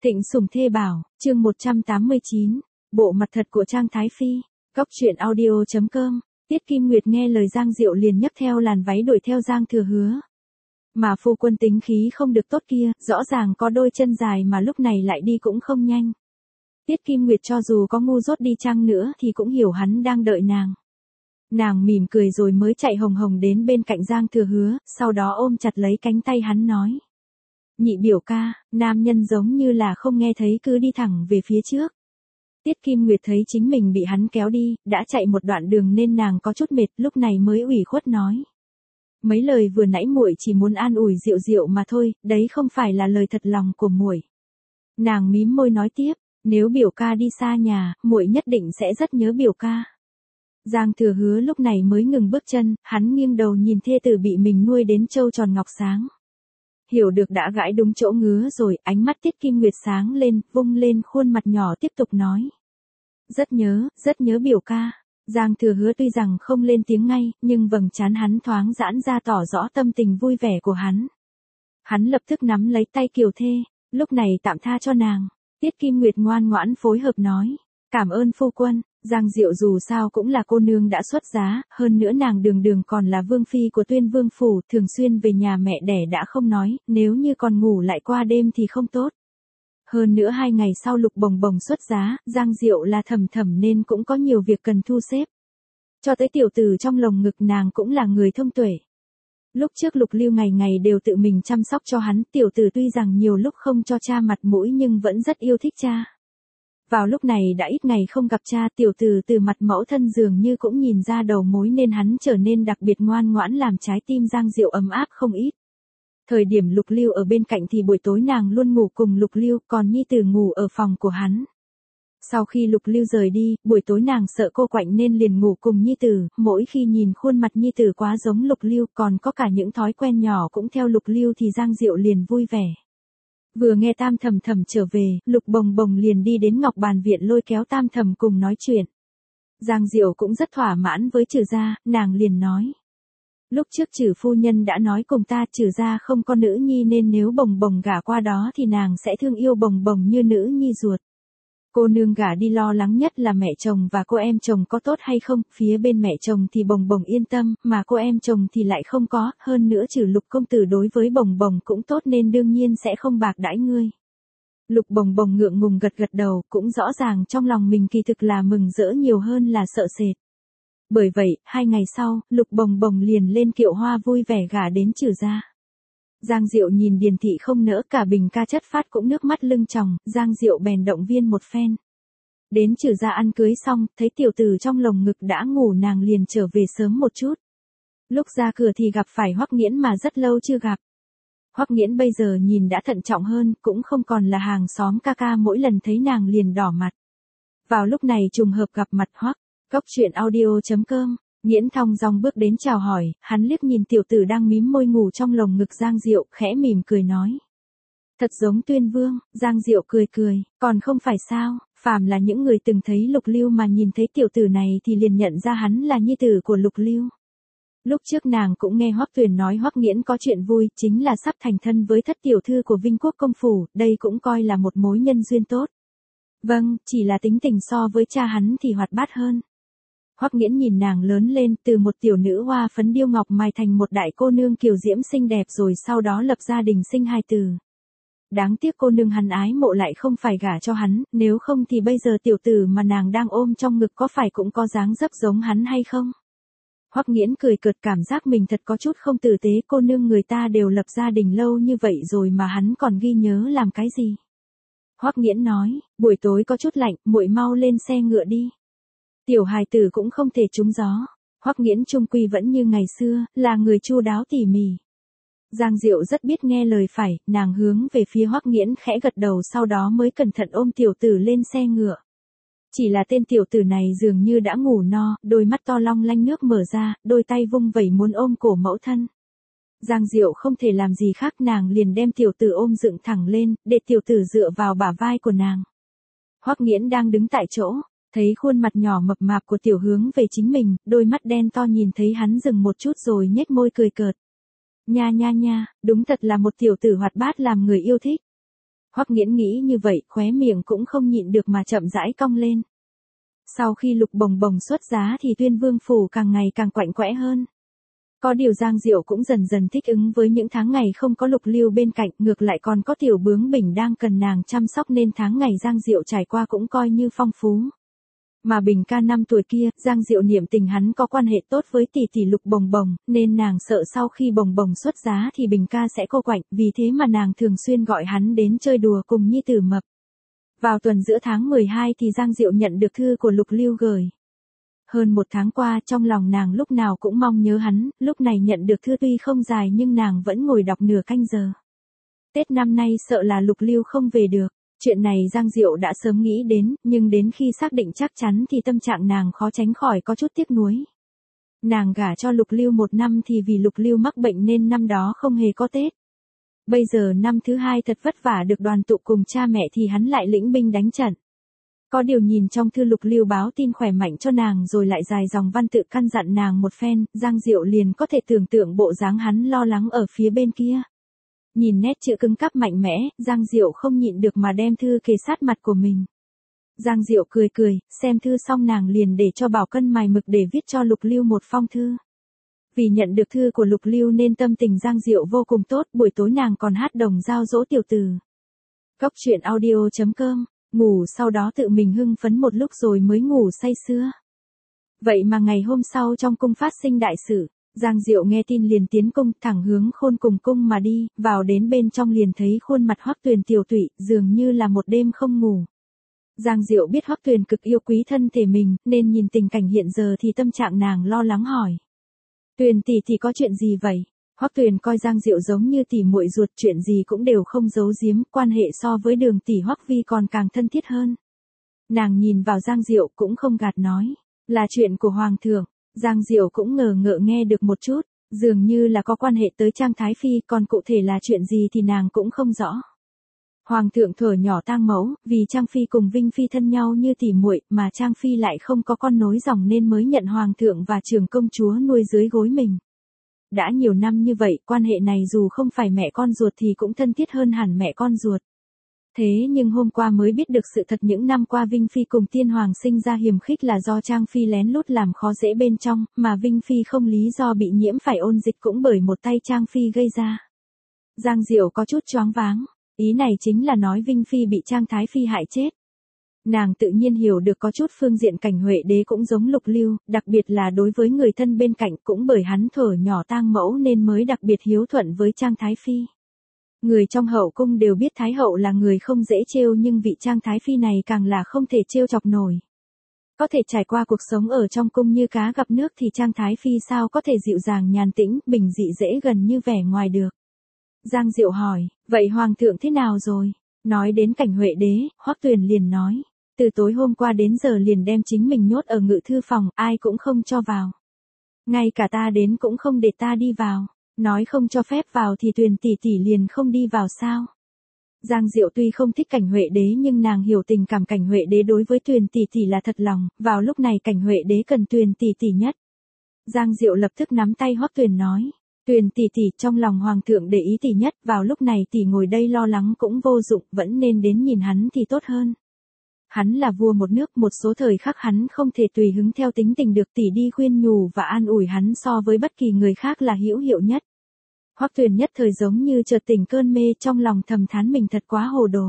Thịnh Sủng Thê Bảo, chương 189, bộ mặt thật của Trang Thái Phi, Cóc truyện audio.com, Tiết Kim Nguyệt nghe lời Giang Diệu liền nhấc theo làn váy đuổi theo Giang Thừa Hứa. Mà phu quân tính khí không được tốt kia, rõ ràng có đôi chân dài mà lúc này lại đi cũng không nhanh. Tiết Kim Nguyệt cho dù có ngu dốt đi chăng nữa thì cũng hiểu hắn đang đợi nàng. Nàng mỉm cười rồi mới chạy hồng hồng đến bên cạnh Giang Thừa Hứa, sau đó ôm chặt lấy cánh tay hắn nói. Nhị biểu ca, nam nhân giống như là không nghe thấy cứ đi thẳng về phía trước. Tiết Kim Nguyệt thấy chính mình bị hắn kéo đi, đã chạy một đoạn đường nên nàng có chút mệt, lúc này mới ủy khuất nói. Mấy lời vừa nãy muội chỉ muốn an ủi Diệu Diệu mà thôi, đấy không phải là lời thật lòng của muội. Nàng mím môi nói tiếp, nếu biểu ca đi xa nhà, muội nhất định sẽ rất nhớ biểu ca. Giang Thừa Hứa lúc này mới ngừng bước chân, hắn nghiêng đầu nhìn thê tử bị mình nuôi đến trâu tròn ngọc sáng. Hiểu được đã gãi đúng chỗ ngứa rồi, ánh mắt Tiết Kim Nguyệt sáng lên, vung lên khuôn mặt nhỏ tiếp tục nói. Rất nhớ biểu ca. Giang Thừa Hứa tuy rằng không lên tiếng ngay, nhưng vầng trán hắn thoáng giãn ra tỏ rõ tâm tình vui vẻ của hắn. Hắn lập tức nắm lấy tay Kiều Thê, lúc này tạm tha cho nàng. Tiết Kim Nguyệt ngoan ngoãn phối hợp nói, cảm ơn phu quân. Giang Diệu dù sao cũng là cô nương đã xuất giá, hơn nữa nàng đường còn là vương phi của Tuyên Vương phủ, thường xuyên về nhà mẹ đẻ đã không nói, nếu như còn ngủ lại qua đêm thì không tốt. Hơn nữa 2 ngày sau Lục Bồng Bồng xuất giá, Giang Diệu là thầm nên cũng có nhiều việc cần thu xếp. Cho tới tiểu tử trong lồng ngực nàng cũng là người thông tuệ. Lúc trước Lục Lưu ngày ngày đều tự mình chăm sóc cho hắn, tiểu tử tuy rằng nhiều lúc không cho cha mặt mũi nhưng vẫn rất yêu thích cha. Vào lúc này đã ít ngày không gặp cha, tiểu tử từ mặt mẫu thân dường như cũng nhìn ra đầu mối nên hắn trở nên đặc biệt ngoan ngoãn làm trái tim Giang Diệu ấm áp không ít. Thời điểm Lục Lưu ở bên cạnh thì buổi tối nàng luôn ngủ cùng Lục Lưu, còn nhi tử ngủ ở phòng của hắn. Sau khi Lục Lưu rời đi, buổi tối nàng sợ cô quạnh nên liền ngủ cùng nhi tử, mỗi khi nhìn khuôn mặt nhi tử quá giống Lục Lưu, còn có cả những thói quen nhỏ cũng theo Lục Lưu thì Giang Diệu liền vui vẻ. Vừa nghe Tam Thẩm trở về, Lục Bồng Bồng liền đi đến Ngọc Bàn Viện lôi kéo Tam Thẩm cùng nói chuyện. Giang Diệu cũng rất thỏa mãn với Trừ gia, nàng liền nói. Lúc trước Trừ phu nhân đã nói cùng ta Trừ gia không có nữ nhi nên nếu Bồng Bồng gả qua đó thì nàng sẽ thương yêu Bồng Bồng như nữ nhi ruột. Cô nương gả đi lo lắng nhất là mẹ chồng và cô em chồng có tốt hay không, phía bên mẹ chồng thì Bồng Bồng yên tâm, mà cô em chồng thì lại không có, hơn nữa Trừ Lục công tử đối với Bồng Bồng cũng tốt nên đương nhiên sẽ không bạc đãi ngươi. Lục Bồng Bồng ngượng ngùng gật đầu, cũng rõ ràng trong lòng mình kỳ thực là mừng rỡ nhiều hơn là sợ sệt. Bởi vậy, 2 ngày sau, Lục Bồng Bồng liền lên kiệu hoa vui vẻ gả đến Trừ gia. Giang Diệu nhìn Điền thị không nỡ, cả Bình ca chất phát cũng nước mắt lưng tròng, Giang Diệu bèn động viên một phen. Đến Trừ gia ăn cưới xong, thấy tiểu tử trong lồng ngực đã ngủ nàng liền trở về sớm một chút. Lúc ra cửa thì gặp phải Hoắc Nghiễn mà rất lâu chưa gặp. Hoắc Nghiễn bây giờ nhìn đã thận trọng hơn, cũng không còn là hàng xóm ca ca mỗi lần thấy nàng liền đỏ mặt. Vào lúc này trùng hợp gặp mặt Hoắc, Cóc truyện audio.com. Nghiễn thong dong bước đến chào hỏi, hắn liếc nhìn tiểu tử đang mím môi ngủ trong lồng ngực Giang Diệu, khẽ mỉm cười nói. Thật giống Tuyên Vương. Giang Diệu cười, còn không phải sao, phàm là những người từng thấy Lục Lưu mà nhìn thấy tiểu tử này thì liền nhận ra hắn là nhi tử của Lục Lưu. Lúc trước nàng cũng nghe Hoắc Tuyền nói Hoắc Nghiễn có chuyện vui, chính là sắp thành thân với thất tiểu thư của Vinh Quốc công phủ, đây cũng coi là một mối nhân duyên tốt. Vâng, chỉ là tính tình so với cha hắn thì hoạt bát hơn. Hoắc Nghiễn nhìn nàng lớn lên, từ một tiểu nữ hoa phấn điêu ngọc mài thành một đại cô nương kiều diễm xinh đẹp rồi sau đó lập gia đình sinh 2 tử. Đáng tiếc cô nương hắn ái mộ lại không phải gả cho hắn, nếu không thì bây giờ tiểu tử mà nàng đang ôm trong ngực có phải cũng có dáng dấp giống hắn hay không? Hoắc Nghiễn cười cợt, cảm giác mình thật có chút không tử tế, cô nương người ta đều lập gia đình lâu như vậy rồi mà hắn còn ghi nhớ làm cái gì? Hoắc Nghiễn nói, buổi tối có chút lạnh, muội mau lên xe ngựa đi. Tiểu hài tử cũng không thể trúng gió. Hoắc Nghiễn chung quy vẫn như ngày xưa, là người chu đáo tỉ mỉ. Giang Diệu rất biết nghe lời phải, nàng hướng về phía Hoắc Nghiễn khẽ gật đầu sau đó mới cẩn thận ôm tiểu tử lên xe ngựa. Chỉ là tên tiểu tử này dường như đã ngủ no, đôi mắt to long lanh nước mở ra, đôi tay vung vẩy muốn ôm cổ mẫu thân. Giang Diệu không thể làm gì khác, nàng liền đem tiểu tử ôm dựng thẳng lên, để tiểu tử dựa vào bả vai của nàng. Hoắc Nghiễn đang đứng tại chỗ. Thấy khuôn mặt nhỏ mập mạp của tiểu hướng về chính mình, đôi mắt đen to nhìn thấy hắn dừng một chút rồi nhếch môi cười cợt. Nha, đúng thật là một tiểu tử hoạt bát làm người yêu thích. Hoắc Nghiễn nghĩ như vậy, khóe miệng cũng không nhịn được mà chậm rãi cong lên. Sau khi Lục Bồng Bồng xuất giá thì Tuyên Vương phủ càng ngày càng quạnh quẽ hơn. Có điều Giang Diệu cũng dần dần thích ứng với những tháng ngày không có Lục Lưu bên cạnh, ngược lại còn có Tiểu Bướng Bỉnh đang cần nàng chăm sóc nên tháng ngày Giang Diệu trải qua cũng coi như phong phú. Mà Bình ca 5 tuổi kia, Giang Diệu niệm tình hắn có quan hệ tốt với tỷ tỷ Lục Bồng Bồng, nên nàng sợ sau khi Bồng Bồng xuất giá thì Bình ca sẽ cô quạnh, vì thế mà nàng thường xuyên gọi hắn đến chơi đùa cùng nhi tử Mập. Vào tuần giữa tháng 12 thì Giang Diệu nhận được thư của Lục Lưu gửi. Hơn một tháng qua trong lòng nàng lúc nào cũng mong nhớ hắn, lúc này nhận được thư tuy không dài nhưng nàng vẫn ngồi đọc nửa canh giờ. Tết năm nay sợ là Lục Lưu không về được. Chuyện này Giang Diệu đã sớm nghĩ đến, nhưng đến khi xác định chắc chắn thì tâm trạng nàng khó tránh khỏi có chút tiếc nuối. Nàng gả cho Lục Lưu 1 năm thì vì Lục Lưu mắc bệnh nên năm đó không hề có Tết. Bây giờ năm thứ 2 thật vất vả được đoàn tụ cùng cha mẹ thì hắn lại lĩnh binh đánh trận. Có điều nhìn trong thư Lục Lưu báo tin khỏe mạnh cho nàng rồi lại dài dòng văn tự căn dặn nàng một phen, Giang Diệu liền có thể tưởng tượng bộ dáng hắn lo lắng ở phía bên kia. Nhìn nét chữ cứng cáp mạnh mẽ, Giang Diệu không nhịn được mà đem thư kề sát mặt của mình. Giang Diệu cười cười, xem thư xong nàng liền để cho Bảo Cân mài mực để viết cho Lục Lưu một phong thư. Vì nhận được thư của Lục Lưu nên tâm tình Giang Diệu vô cùng tốt, buổi tối nàng còn hát đồng giao dỗ tiểu tử. Cốc truyện audio.com, ngủ sau đó tự mình hưng phấn một lúc rồi mới ngủ say sưa. Vậy mà ngày hôm sau trong cung phát sinh đại sự. Giang Diệu nghe tin liền tiến cung, thẳng hướng Khôn Cùng cung mà đi, vào đến bên trong liền thấy khuôn mặt Hoắc Tuyền tiều tụy, dường như là một đêm không ngủ. Giang Diệu biết Hoắc Tuyền cực yêu quý thân thể mình, nên nhìn tình cảnh hiện giờ thì tâm trạng nàng lo lắng hỏi. Tuyền tỷ thì có chuyện gì vậy? Hoắc Tuyền coi Giang Diệu giống như tỷ muội ruột, chuyện gì cũng đều không giấu giếm, quan hệ so với Đường tỷ Hoắc Vi còn càng thân thiết hơn. Nàng nhìn vào Giang Diệu cũng không gạt nói, là chuyện của Hoàng thượng. Giang Diệu cũng ngờ ngợ nghe được một chút, dường như là có quan hệ tới Trang Thái Phi, còn cụ thể là chuyện gì thì nàng cũng không rõ. Hoàng thượng thuở nhỏ tang mẫu, vì Trang Phi cùng Vinh Phi thân nhau như tỉ muội mà Trang Phi lại không có con nối dòng nên mới nhận Hoàng thượng và trưởng công chúa nuôi dưới gối mình. Đã nhiều năm như vậy, quan hệ này dù không phải mẹ con ruột thì cũng thân thiết hơn hẳn mẹ con ruột. Thế nhưng hôm qua mới biết được sự thật, những năm qua Vinh Phi cùng Tiên Hoàng sinh ra hiềm khích là do Trang Phi lén lút làm khó dễ bên trong, mà Vinh Phi không lý do bị nhiễm phải ôn dịch cũng bởi một tay Trang Phi gây ra. Giang Diệu có chút choáng váng, ý này chính là nói Vinh Phi bị Trang Thái Phi hại chết. Nàng tự nhiên hiểu được có chút phương diện Cảnh Huệ đế cũng giống Lục Lưu, đặc biệt là đối với người thân bên cạnh, cũng bởi hắn thuở nhỏ tang mẫu nên mới đặc biệt hiếu thuận với Trang Thái Phi. Người trong hậu cung đều biết Thái hậu là người không dễ trêu, nhưng vị Trang Thái Phi này càng là không thể trêu chọc nổi. Có thể trải qua cuộc sống ở trong cung như cá gặp nước thì Trang Thái Phi sao có thể dịu dàng nhàn tĩnh, bình dị dễ gần như vẻ ngoài được. Giang Diệu hỏi, vậy Hoàng thượng thế nào rồi? Nói đến Cảnh Huệ đế, Hoắc Tuyền liền nói, từ tối hôm qua đến giờ liền đem chính mình nhốt ở ngự thư phòng, ai cũng không cho vào. Ngay cả ta đến cũng không để ta đi vào. Nói không cho phép vào thì Tuyền tỷ tỷ liền không đi vào sao? Giang Diệu tuy không thích Cảnh Huệ đế nhưng nàng hiểu tình cảm Cảnh Huệ đế đối với Tuyền tỷ tỷ là thật lòng, vào lúc này Cảnh Huệ đế cần Tuyền tỷ tỷ nhất. Giang Diệu lập tức nắm tay Hoắc Tuyền nói, Tuyền tỷ tỷ trong lòng Hoàng thượng để ý tỷ nhất, vào lúc này tỷ ngồi đây lo lắng cũng vô dụng, vẫn nên đến nhìn hắn thì tốt hơn. Hắn là vua một nước, một số thời khắc hắn không thể tùy hứng theo tính tình được, tỷ đi khuyên nhủ và an ủi hắn so với bất kỳ người khác là hữu hiệu nhất. Hoắc Tuyền nhất thời giống như chợt tỉnh cơn mê, trong lòng thầm thán mình thật quá hồ đồ.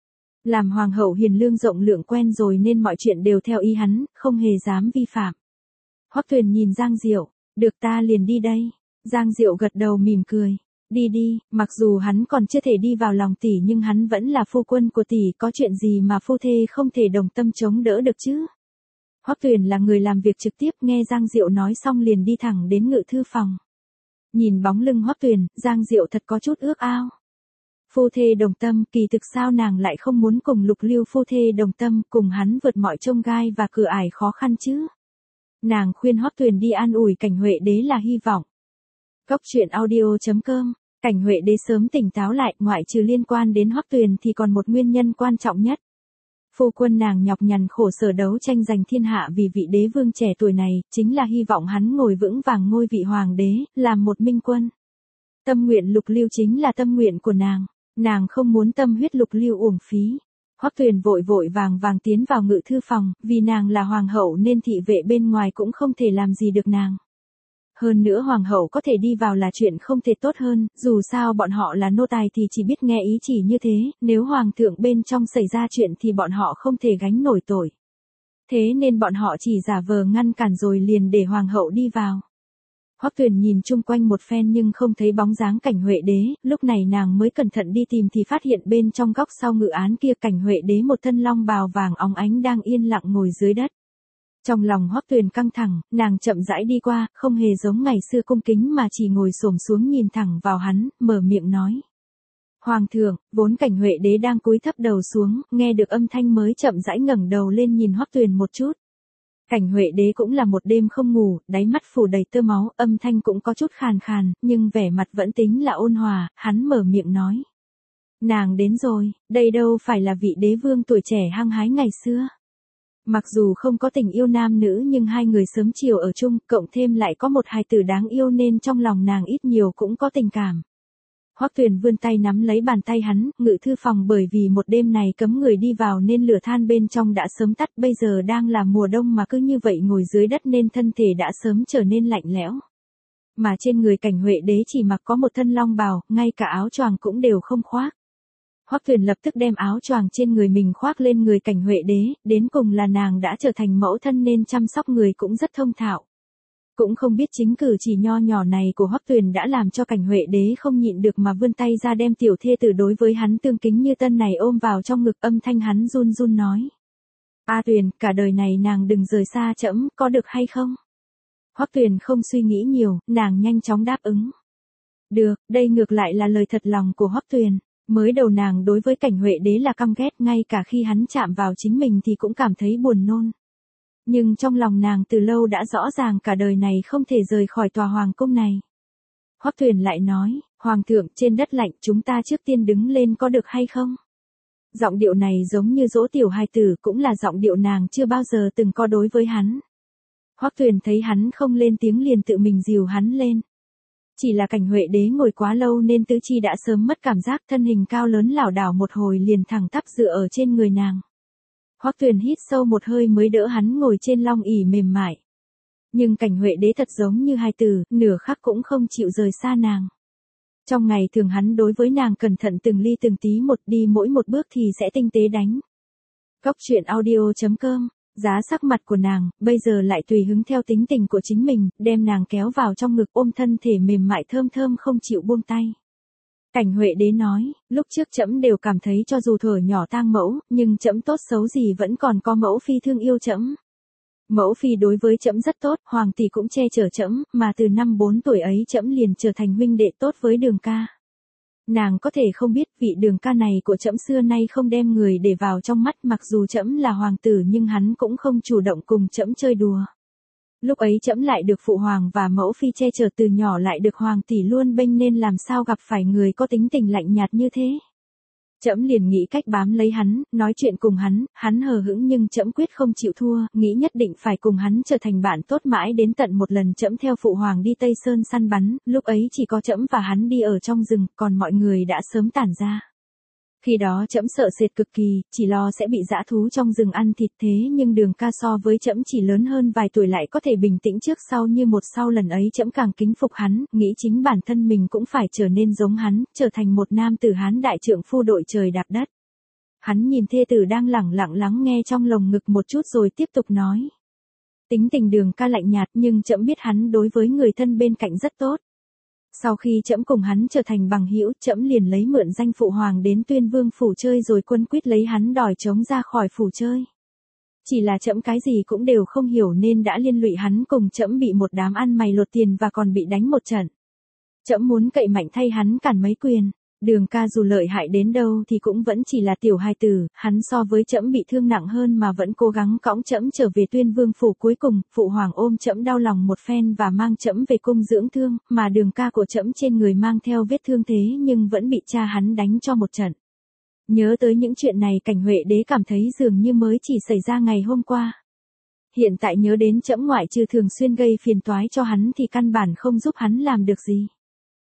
Làm hoàng hậu hiền lương rộng lượng quen rồi nên mọi chuyện đều theo ý hắn, không hề dám vi phạm. Hoắc Tuyền nhìn Giang Diệu, được ta liền đi đây. Giang Diệu gật đầu mỉm cười. Đi đi, mặc dù hắn còn chưa thể đi vào lòng tỷ nhưng hắn vẫn là phu quân của tỷ, có chuyện gì mà phu thê không thể đồng tâm chống đỡ được chứ. Hoắc Tuyền là người làm việc trực tiếp, nghe Giang Diệu nói xong liền đi thẳng đến ngự thư phòng. Nhìn bóng lưng Hoắc Tuyền, Giang Diệu thật có chút ước ao. Phu thê đồng tâm, kỳ thực sao nàng lại không muốn cùng Lục Lưu phu thê đồng tâm, cùng hắn vượt mọi chông gai và cửa ải khó khăn chứ. Nàng khuyên Hoắc Tuyền đi an ủi Cảnh Huệ đế là hy vọng. Cốc truyện audio.com, Cảnh Huệ đế sớm tỉnh táo lại, ngoại trừ liên quan đến Hoắc Tuyền thì còn một nguyên nhân quan trọng nhất. Phu quân nàng nhọc nhằn khổ sở đấu tranh giành thiên hạ vì vị đế vương trẻ tuổi này, chính là hy vọng hắn ngồi vững vàng ngôi vị hoàng đế, làm một minh quân. Tâm nguyện Lục Lưu chính là tâm nguyện của nàng. Nàng không muốn tâm huyết lục lưu uổng phí. Hoắc Tuyền vội vội vàng vàng tiến vào ngự thư phòng, vì nàng là hoàng hậu nên thị vệ bên ngoài cũng không thể làm gì được nàng. Hơn nữa hoàng hậu có thể đi vào là chuyện không thể tốt hơn, dù sao bọn họ là nô tài thì chỉ biết nghe ý chỉ như thế, nếu hoàng thượng bên trong xảy ra chuyện thì bọn họ không thể gánh nổi tội. Thế nên bọn họ chỉ giả vờ ngăn cản rồi liền để hoàng hậu đi vào. Hoắc Tuyền nhìn chung quanh một phen nhưng không thấy bóng dáng Cảnh Huệ Đế, lúc này nàng mới cẩn thận đi tìm thì phát hiện bên trong góc sau ngự án kia Cảnh Huệ Đế một thân long bào vàng óng ánh đang yên lặng ngồi dưới đất. Trong lòng Hoắc Tuyền căng thẳng, nàng chậm rãi đi qua, không hề giống ngày xưa cung kính mà chỉ ngồi xổm xuống nhìn thẳng vào hắn, mở miệng nói. Hoàng thượng, vốn Cảnh Huệ Đế đang cúi thấp đầu xuống, nghe được âm thanh mới chậm rãi ngẩng đầu lên nhìn Hoắc Tuyền một chút. Cảnh Huệ Đế cũng là một đêm không ngủ, đáy mắt phủ đầy tơ máu, âm thanh cũng có chút khàn khàn, nhưng vẻ mặt vẫn tính là ôn hòa, hắn mở miệng nói. Nàng đến rồi, đây đâu phải là vị đế vương tuổi trẻ hăng hái ngày xưa. Mặc dù không có tình yêu nam nữ nhưng hai người sớm chiều ở chung, cộng thêm lại có một hài tử đáng yêu nên trong lòng nàng ít nhiều cũng có tình cảm. Hoắc Tuyền vươn tay nắm lấy bàn tay hắn, ngự thư phòng bởi vì một đêm này cấm người đi vào nên lửa than bên trong đã sớm tắt, bây giờ đang là mùa đông mà cứ như vậy ngồi dưới đất nên thân thể đã sớm trở nên lạnh lẽo. Mà trên người Cảnh Huệ Đế chỉ mặc có một thân long bào, ngay cả áo choàng cũng đều không khoác. Hoắc Tuyền lập tức đem áo choàng trên người mình khoác lên người Cảnh Huệ Đế, đến cùng là nàng đã trở thành mẫu thân nên chăm sóc người cũng rất thông thạo. Cũng không biết chính cử chỉ nho nhỏ này của Hoắc Tuyền đã làm cho Cảnh Huệ Đế không nhịn được mà vươn tay ra đem tiểu thê tử đối với hắn tương kính như tân này ôm vào trong ngực, âm thanh hắn run run nói. A Tuyền, cả đời này nàng đừng rời xa trẫm, có được hay không? Hoắc Tuyền không suy nghĩ nhiều, nàng nhanh chóng đáp ứng. Được, đây ngược lại là lời thật lòng của Hoắc Tuyền. Mới đầu nàng đối với Cảnh Huệ Đế là căm ghét, ngay cả khi hắn chạm vào chính mình thì cũng cảm thấy buồn nôn. Nhưng trong lòng nàng từ lâu đã rõ ràng cả đời này không thể rời khỏi tòa hoàng cung này. Hoắc Tuyền lại nói, Hoàng thượng, trên đất lạnh chúng ta trước tiên đứng lên có được hay không? Giọng điệu này giống như dỗ tiểu hài tử, cũng là giọng điệu nàng chưa bao giờ từng có đối với hắn. Hoắc Tuyền thấy hắn không lên tiếng liền tự mình dìu hắn lên. Chỉ là Cảnh Huệ Đế ngồi quá lâu nên tứ chi đã sớm mất cảm giác, thân hình cao lớn lảo đảo một hồi liền thẳng tắp dựa ở trên người nàng. Hoắc Tuyền hít sâu một hơi mới đỡ hắn ngồi trên long ỷ mềm mại. Nhưng Cảnh Huệ Đế thật giống như hài tử, nửa khắc cũng không chịu rời xa nàng. Trong ngày thường hắn đối với nàng cẩn thận từng ly từng tí một, đi mỗi một bước thì sẽ tinh tế đánh. Cóc truyện audio.com. Giá sắc mặt của nàng, bây giờ lại tùy hứng theo tính tình của chính mình, đem nàng kéo vào trong ngực ôm thân thể mềm mại thơm thơm không chịu buông tay. Cảnh Huệ Đế nói, lúc trước trẫm đều cảm thấy cho dù thuở nhỏ tang mẫu, nhưng trẫm tốt xấu gì vẫn còn có mẫu phi thương yêu trẫm. Mẫu phi đối với trẫm rất tốt, hoàng tỷ cũng che chở trẫm, mà từ năm 4 tuổi ấy trẫm liền trở thành huynh đệ tốt với Đường ca. Nàng có thể không biết vị Đường ca này của trẫm xưa nay không đem người để vào trong mắt, mặc dù trẫm là hoàng tử nhưng hắn cũng không chủ động cùng trẫm chơi đùa. Lúc ấy trẫm lại được phụ hoàng và mẫu phi che chở, từ nhỏ lại được hoàng tỷ luôn bênh nên làm sao gặp phải người có tính tình lạnh nhạt như thế. Trẫm liền nghĩ cách bám lấy hắn, nói chuyện cùng hắn hờ hững nhưng trẫm quyết không chịu thua, nghĩ nhất định phải cùng hắn trở thành bạn tốt mãi đến tận một lần trẫm theo phụ hoàng đi Tây Sơn săn bắn, lúc ấy chỉ có trẫm và hắn đi ở trong rừng, còn mọi người đã sớm tản ra. Khi đó trẫm sợ sệt cực kỳ, chỉ lo sẽ bị dã thú trong rừng ăn thịt, thế nhưng Đường ca so với trẫm chỉ lớn hơn vài tuổi lại có thể bình tĩnh trước sau như một, sau lần ấy trẫm càng kính phục hắn, nghĩ chính bản thân mình cũng phải trở nên giống hắn, trở thành một nam tử Hán đại trượng phu đội trời đạp đất. Hắn nhìn thê tử đang lẳng lặng lắng nghe trong lồng ngực một chút rồi tiếp tục nói. Tính tình Đường ca lạnh nhạt nhưng trẫm biết hắn đối với người thân bên cạnh rất tốt. Sau khi trẫm cùng hắn trở thành bằng hữu, trẫm liền lấy mượn danh phụ hoàng đến Tuyên Vương phủ chơi rồi quân quyết lấy hắn đòi trống ra khỏi phủ chơi. Chỉ là trẫm cái gì cũng đều không hiểu nên đã liên lụy hắn cùng trẫm bị một đám ăn mày lột tiền và còn bị đánh một trận. Trẫm muốn cậy mạnh thay hắn cản mấy quyền. Đường ca dù lợi hại đến đâu thì cũng vẫn chỉ là tiểu hài tử, hắn so với trẫm bị thương nặng hơn mà vẫn cố gắng cõng trẫm trở về Tuyên Vương phủ, cuối cùng phụ hoàng ôm trẫm đau lòng một phen và mang trẫm về cung dưỡng thương, mà Đường ca của trẫm trên người mang theo vết thương thế nhưng vẫn bị cha hắn đánh cho một trận. Nhớ tới những chuyện này Cảnh Huệ Đế cảm thấy dường như mới chỉ xảy ra ngày hôm qua. Hiện tại nhớ đến trẫm ngoại trừ thường xuyên gây phiền toái cho hắn thì căn bản không giúp hắn làm được gì.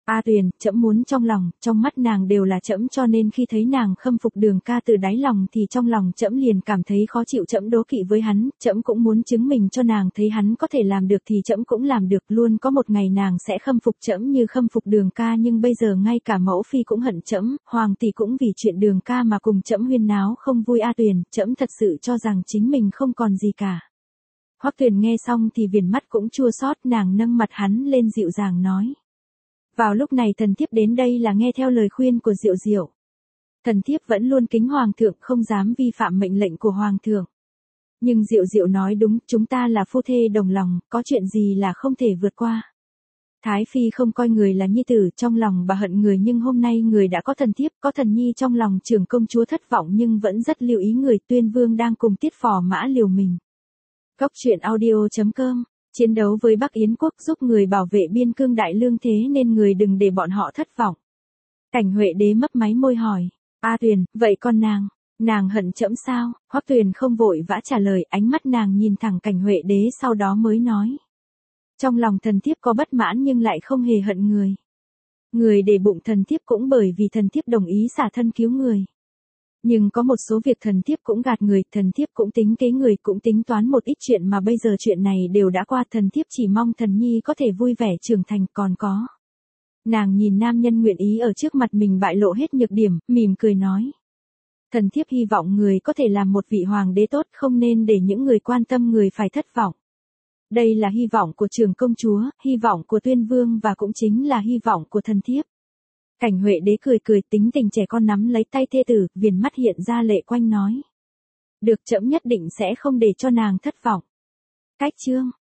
A Tuyền, trẫm muốn trong lòng, trong mắt nàng đều là trẫm, cho nên khi thấy nàng khâm phục Đường ca từ đáy lòng thì trong lòng trẫm liền cảm thấy khó chịu, trẫm đố kỵ với hắn, trẫm cũng muốn chứng minh cho nàng thấy hắn có thể làm được thì trẫm cũng làm được, luôn có một ngày nàng sẽ khâm phục trẫm như khâm phục Đường ca, nhưng bây giờ ngay cả mẫu phi cũng hận trẫm, hoàng tỷ cũng vì chuyện Đường ca mà cùng trẫm huyên náo không vui. A Tuyền, trẫm thật sự cho rằng chính mình không còn gì cả. Hoắc Tuyền nghe xong thì viền mắt cũng chua xót, nàng nâng mặt hắn lên dịu dàng nói. Vào lúc này thần thiếp đến đây là nghe theo lời khuyên của Diệu Diệu. Thần thiếp vẫn luôn kính hoàng thượng, không dám vi phạm mệnh lệnh của hoàng thượng. Nhưng Diệu Diệu nói đúng, chúng ta là phu thê đồng lòng, có chuyện gì là không thể vượt qua. Thái phi không coi người là nhi tử, trong lòng bà hận người, nhưng hôm nay người đã có thần thiếp, có thần nhi trong lòng, trưởng công chúa thất vọng nhưng vẫn rất lưu ý người. Tuyên vương đang cùng Tiết Phò Mã liều mình. Góc truyện audio.com. Chiến đấu với Bắc Yến quốc giúp người bảo vệ biên cương đại lương, thế nên người đừng để bọn họ thất vọng. Cảnh Huệ đế mấp máy môi hỏi. A Tuyền, vậy con nàng hận trẫm sao? Hoắc Tuyền không vội vã trả lời, ánh mắt nàng nhìn thẳng Cảnh Huệ đế sau đó mới nói. Trong lòng thần thiếp có bất mãn nhưng lại không hề hận người. Người để bụng thần thiếp cũng bởi vì thần thiếp đồng ý xả thân cứu người. Nhưng có một số việc thần thiếp cũng gạt người, thần thiếp cũng tính kế người, cũng tính toán một ít chuyện mà bây giờ chuyện này đều đã qua, thần thiếp chỉ mong thần nhi có thể vui vẻ trưởng thành. Còn có. Nàng nhìn nam nhân nguyện ý ở trước mặt mình bại lộ hết nhược điểm, mỉm cười nói. Thần thiếp hy vọng người có thể làm một vị hoàng đế tốt, không nên để những người quan tâm người phải thất vọng. Đây là hy vọng của trưởng công chúa, hy vọng của Tuyên vương và cũng chính là hy vọng của thần thiếp. Cảnh Huệ đế cười cười, tính tình trẻ con nắm lấy tay thê tử, viền mắt hiện ra lệ quanh nói. Được, trẫm nhất định sẽ không để cho nàng thất vọng. Cách chương